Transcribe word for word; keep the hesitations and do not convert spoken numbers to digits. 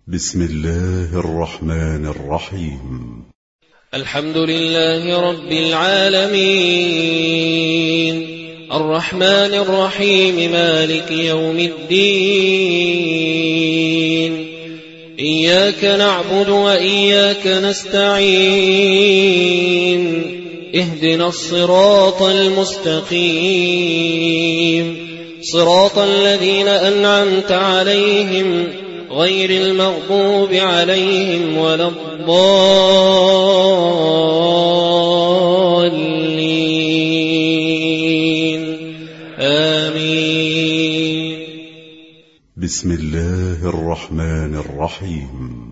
بسم الله الرحمن الرحيم. الحمد لله رب العالمين الرحمن الرحيم مالك يوم الدين إياك نعبد وإياك نستعين اهدنا الصراط المستقيم صراط الذين أنعمت عليهم غير المغضوب عليهم ولا الضالين آمين. بسم الله الرحمن الرحيم.